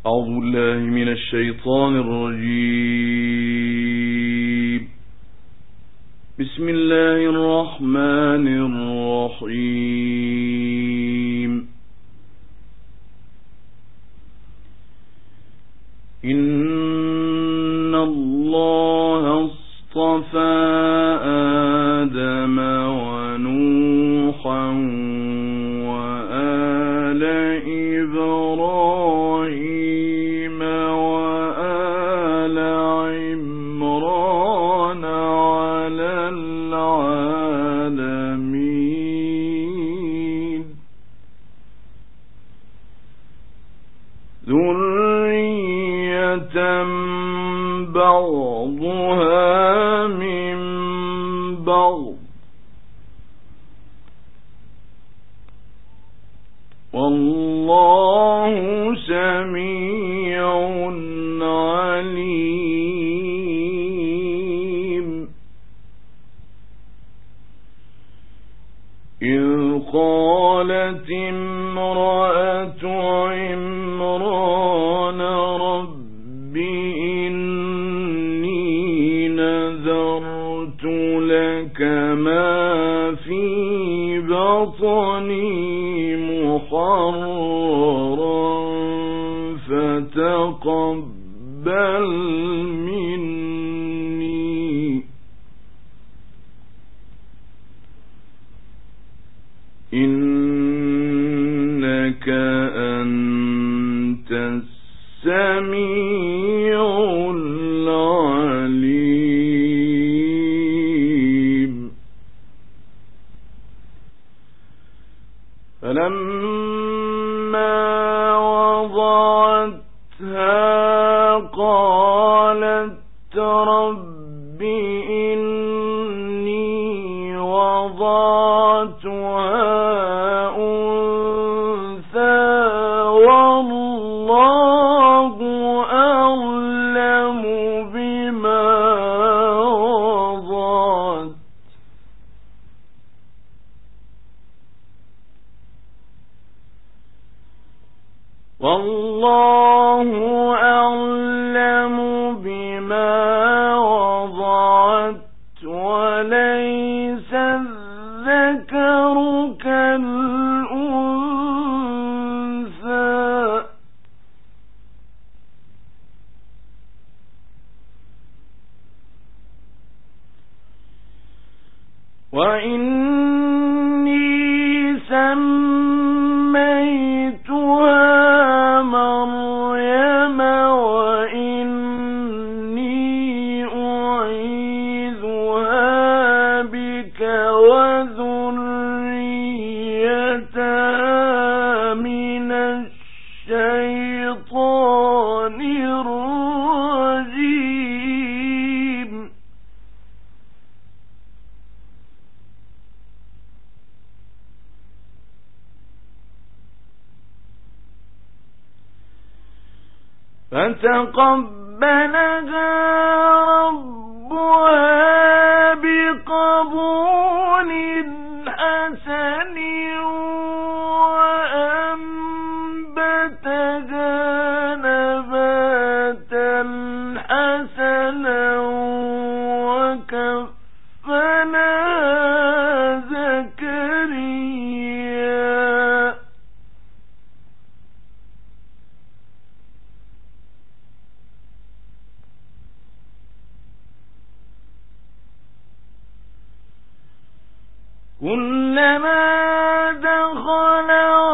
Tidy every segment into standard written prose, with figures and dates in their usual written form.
أعوذ بالله من الشيطان الرجيم. بسم الله الرحمن الرحيم. إن الله اصطفى آدم ونوحا وآل إبراهيم وآل عمران على العالمين ذرية بعضها من بعض والله سميع عليم. إذ قالت امرأة عمران رب إني نذرت لك ما في بطني محررا فتقبل مني إنك أنت السميع العليم. فلما وضعتها قالت رب إني وضعتها أنثى والله أعلم بما وضعت والله أعلم بما وضعت وليس الذكر كالأنثى وإني سميتها مريم وإني أعيذها بك وذريتها من الشيطان الرجيم. فتقبلها ربها بقبول حسن وأنبتها نباتا حسنا وكفلها زكريا كلما دخل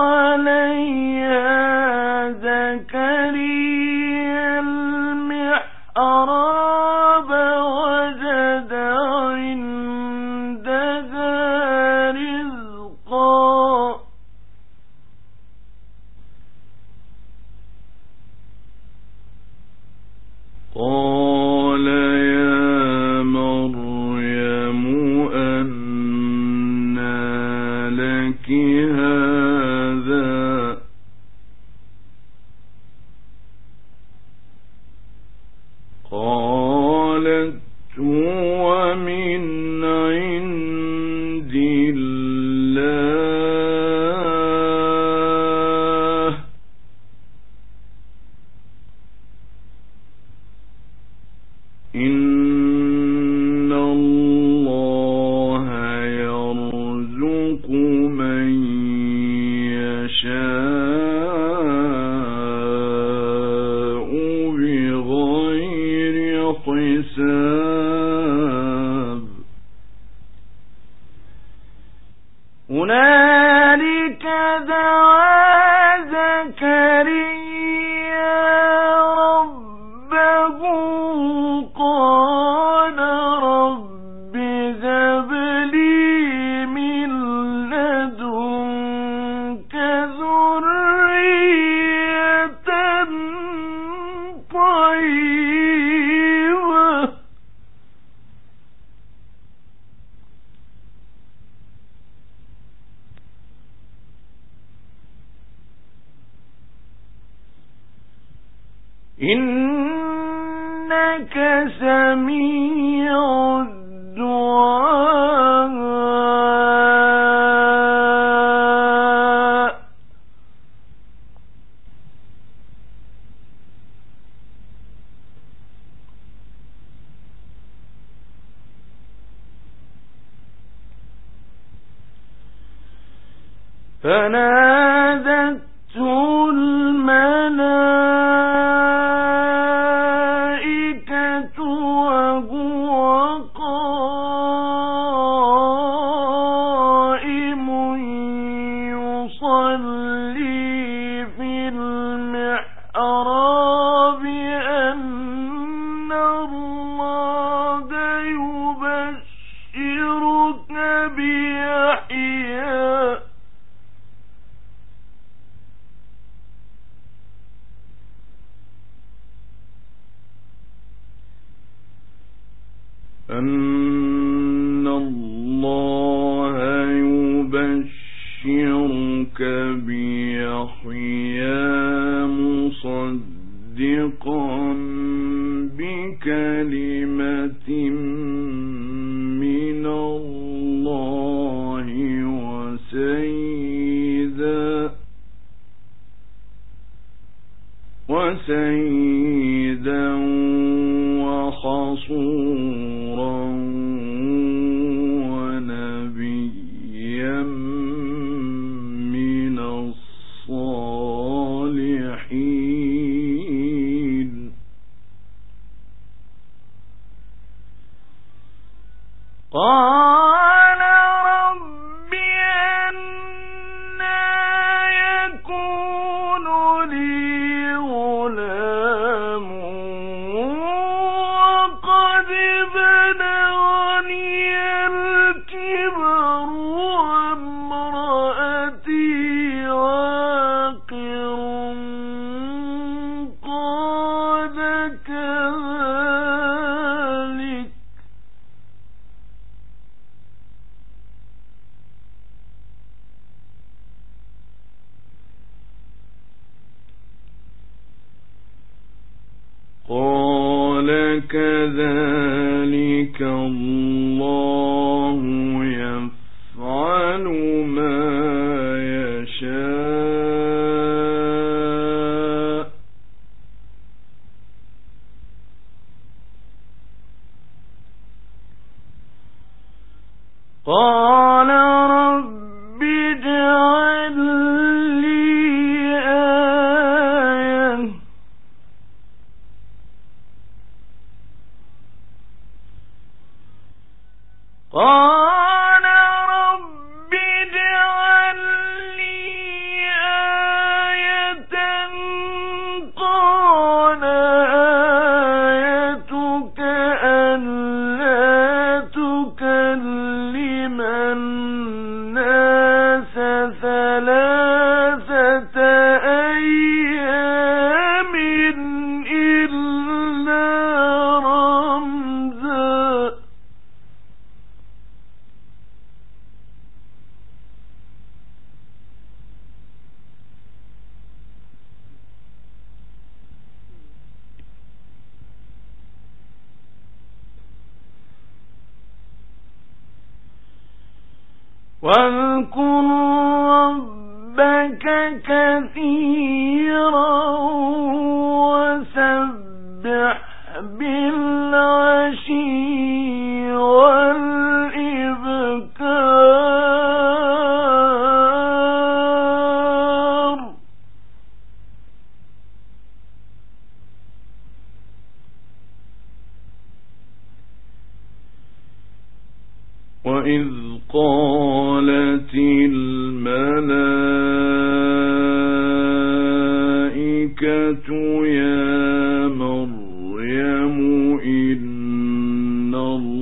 عليها زكريا المحراب وجد عندها رزقا قال يا مريم أنى لك هذا قالت هو من عند الله إن الله يرزق من يشاء بغير حساب هنالك دعا زكريا ربه قال رب هب لي من لدنك ذرية طيبة إنك سميع الدعاء فنادته الملائكة وهو قائم يصلي في المحراب أن الله يبشرك بيحيى أن الله يبشرك بيحيى مصدقا بكلمة من الله وسيدا وحصورا ونبيا من الصالحين قال رب أنى يكون لي غلام وقد بلغني الكبر وامرأتي عاقر قال كذلك الله يفعل ما يشاء قال رب اجعل لي آية قال رب اجعل لي آية قال آيتك ألا تكلم الناس ثلاثة أيام إلا رمزا واذكر ربك كثيرا وسبح بالعشي وإذ قالت الملائكة يا مريم إن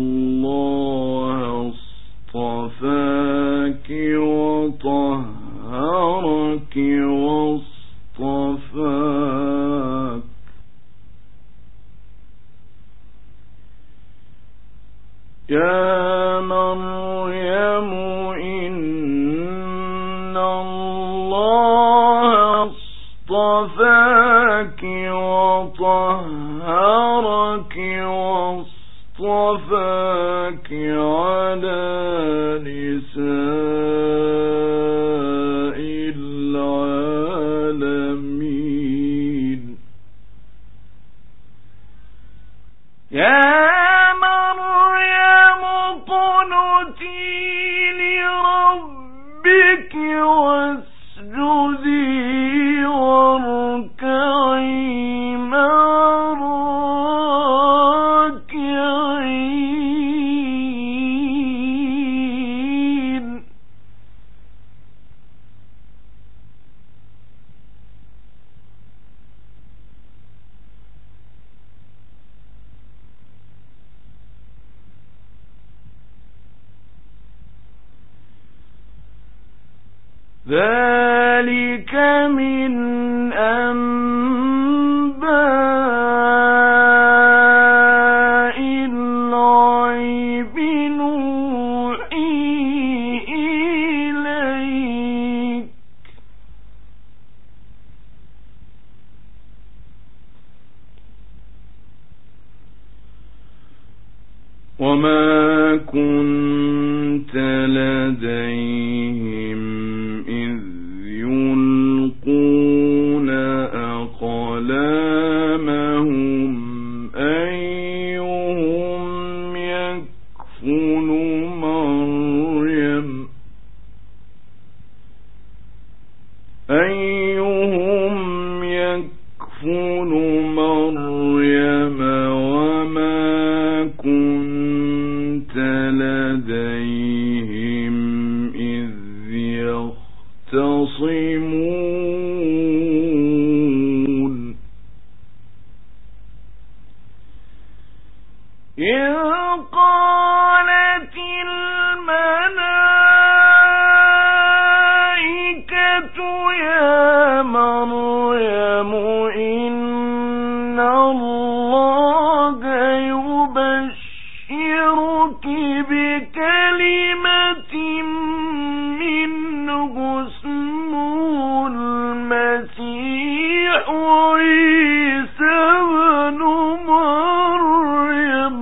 الله اصطفاك وطهرك واصطفاك يا مريم إن الله اصطفاك وطهرك واصطفاك على نساء العالمين يا مريم اقنتي لربك واسجدي واركعي مع الراكعين ذلك من أنباء الغيب نوحيه إليك وما كنت لديهم إذ يلقون أقلامهم أيهم يكفل مريم وما كنت لديهم إذ يختصمون إذ قالت الملائكة يا مريم إن الله يبشرك بكلمة منه اسمه المسيح عيسى ابن مريم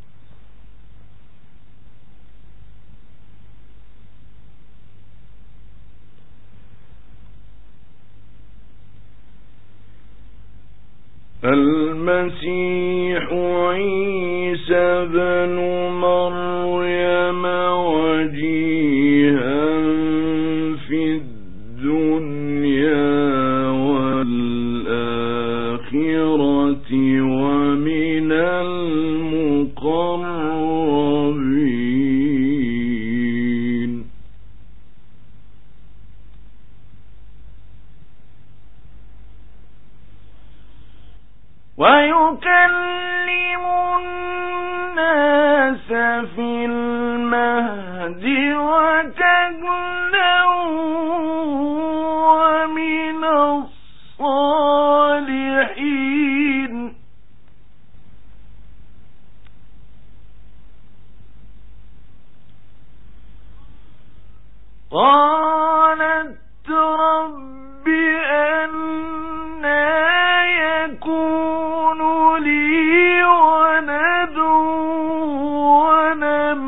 المسيح عيسى ابن مريم وجيها في الدنيا والآخرة ومن المقربين ويكلم الناس في المهد وكهلا ومن الصالحين قالت رب أنى يكون لي ولد ولم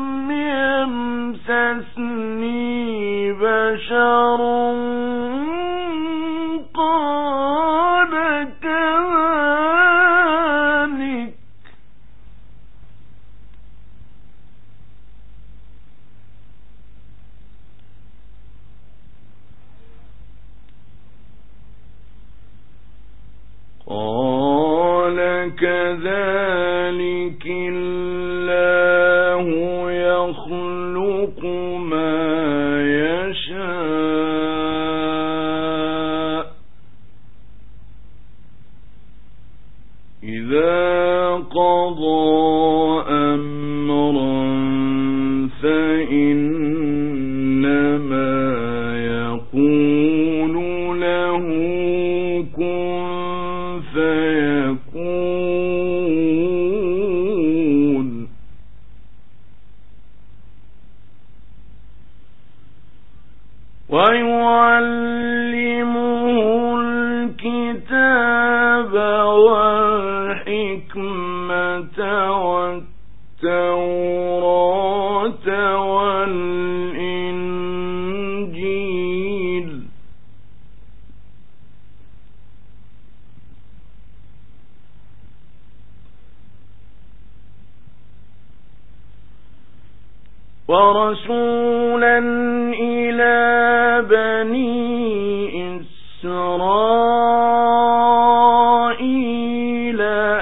يمسسني بشر قال كذلك قال كذلك الله يخلق إِذَا قَضَى أَمْرًا فَإِنَّمَا يَقُولُ لَهُ كُن فَيَكُونُ وَيُعَلِّمُهُ الْكِتَابَ وَالْحِكْمَةَ وَالتَّوْرَاةَ وَالْإِنْجِيلَ وَرَسُولًا إِلَى بَنِي إِسْرَائِيلَ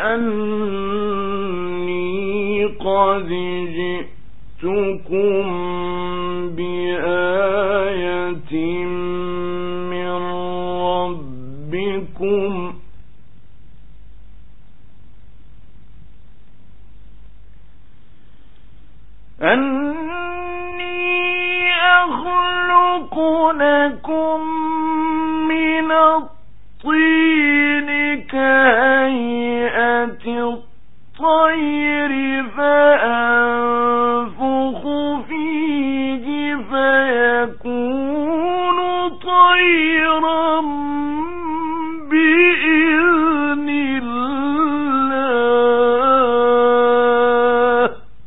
أَنِّي قَدْ جِئْتُكُم بِآيَةٍ مِّن رَّبِّكُمْ أَنِّي أَخْلُقُ لَكُم مِّنَ الطِّينِ كَهَيْئَةِ الطَّيْرِ فَأَنفُخُ فِيهِ فَيَكُونُ طَيْرًا بِإِذْنِ اللَّهِ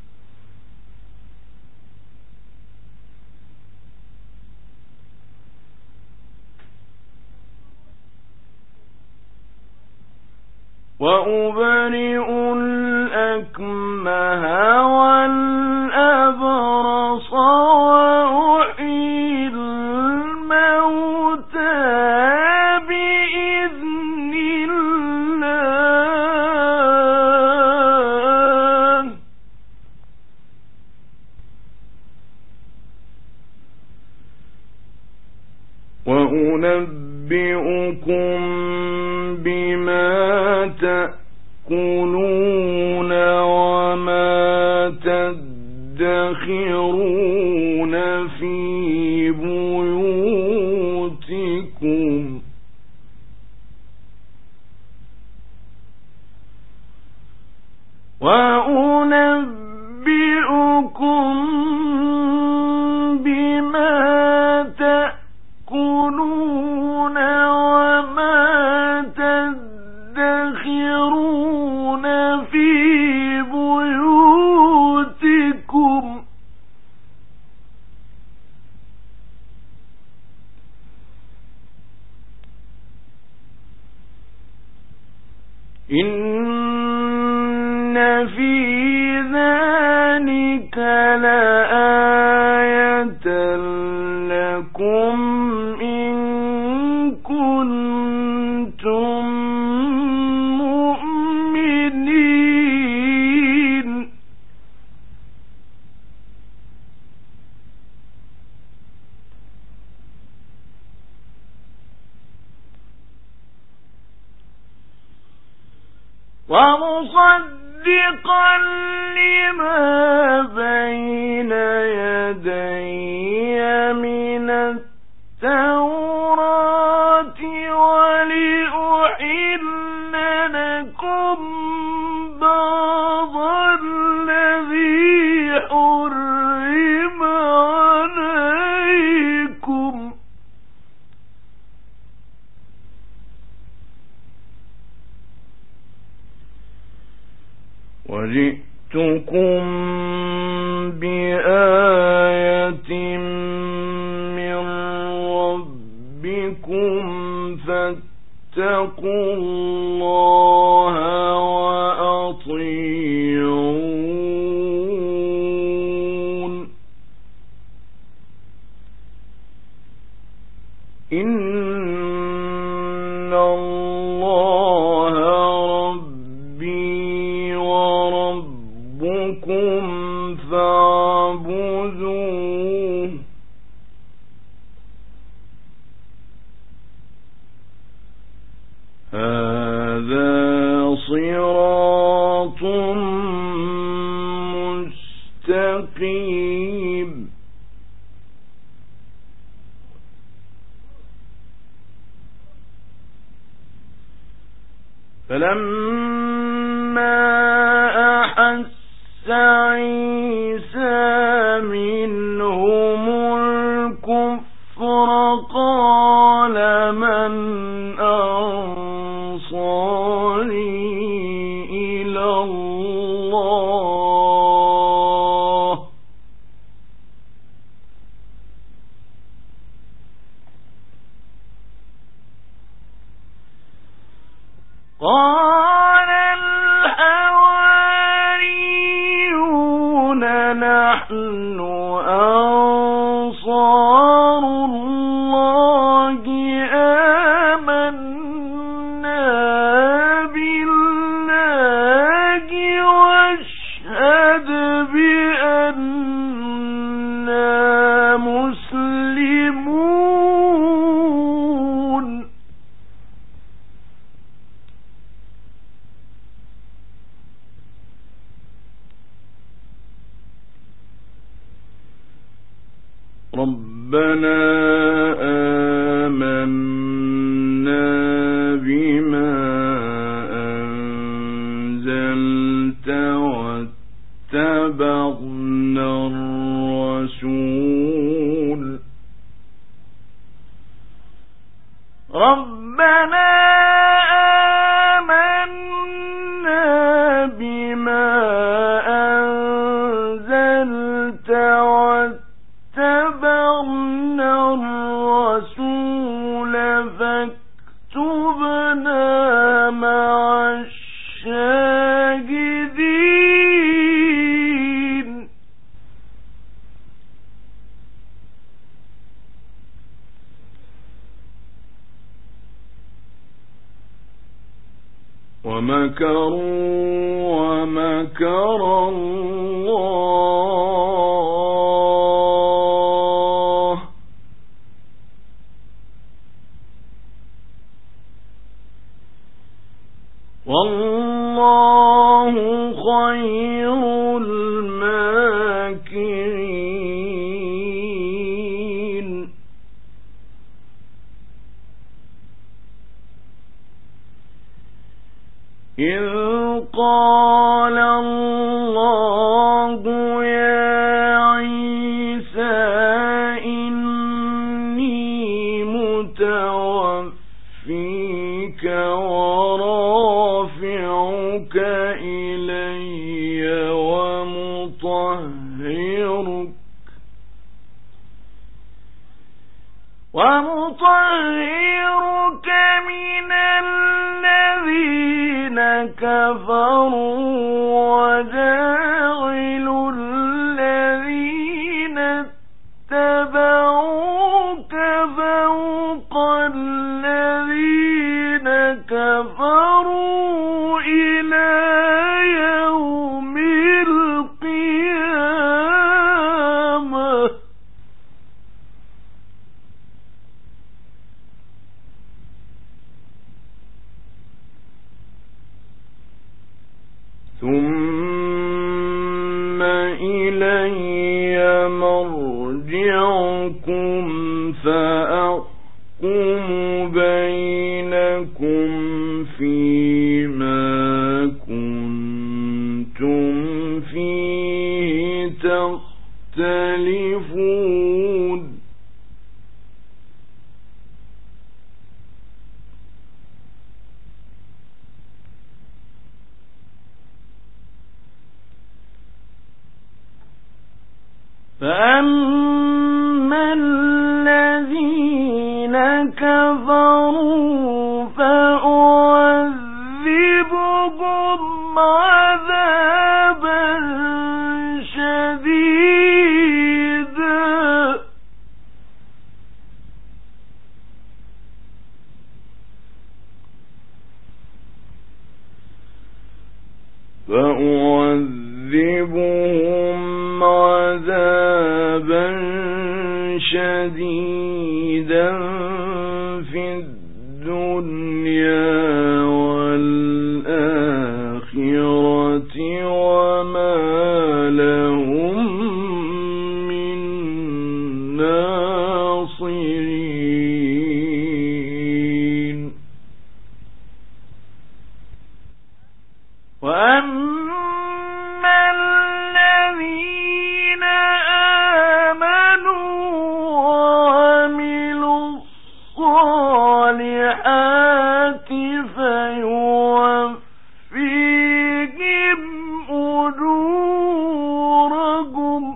وَأُبْرِئُ الْأَكْمَهَ وَالْأَبْرَصَ وَأُحْيِي الْمَوْتَى بِإِذْنِ اللَّهِ وَأُنَبِّئُكُم بِمَا تَأْكُلُونَ وَمَا تَدَّخِرُونَ فِي بُيُوتِكُمْ وَأُنَبِّئُكُم بِمَا تَأْكُلُونَ وَمَا تَدَّخِرُونَ فِي بُيُوتِكُمْ إِنَّ فِي ذَلِكَ لَآيَةً لَكُمْ إِن كُنتُم مُّؤْمِنِينَ وَمُصَدِّقًا لِّمَا بَيْنَ يَدَيَّ مِنَ التَّوْرَاةِ وَلِأُحِلَّ لَكُم بَعْضَ الَّذِي حُرِّمَ عَلَيْكُمْ وَجِئْتُكُم بِآيَةٍ مِّن رَّبِّكُمْ فَاتَّقُوا اللَّهَ وَأَطِيعُونِ إِنَّ اللَّهَ رَبِّي وَرَبُّكُمْ فَاعْبُدُوهُ هَذَا صراط مستقيم فلما أحس عيسى منهم الكفر قال من أنصاري إلى الله قال الحواريون نحن أنصار الله آمنا بالله واشهد بأننا مسلمون ربنا آمنا بما أنزلت واتبعنا الرسول ربنا آمنا بما أنزلت واتبعنا الرسول فاكتبنا مع الشاهدين ومكروا ومكر الله والله خير الماكرين إذ قال الله يا عيسى إني متوفيك ورافعك إلي ومطهرك من الذين كفروا وجاعل الذين اتبعوك فوق الذين كفروا إلى يوم القيامة ثم إلي مرجعكم فأحكم بينكم فيما كنتم فيه تختلفون فأما الذين كفروا فأعذبهم عذابا شديدا شديدا في الدنيا والآخرة وأما الذين آمنوا وعملوا الصالحات فيوفيهم أجورهم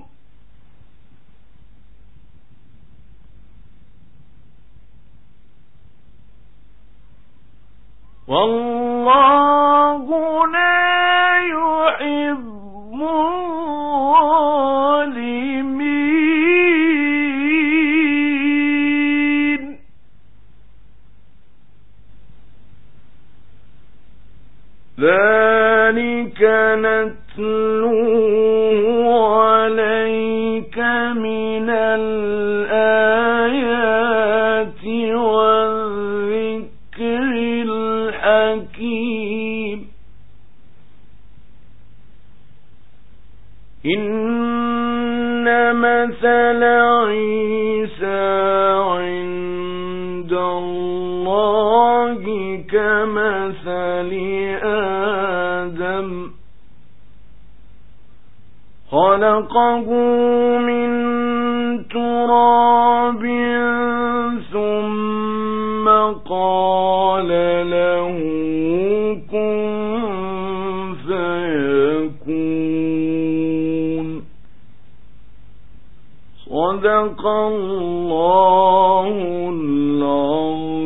والله لا يحب الظالمين ذلك نتلوه عليك من الآيات والذكر الحكيم إن مثل عيسى عند الله كمثل آدم خلقه من تراب ثم قال له كن فيكون صدق الله العظيم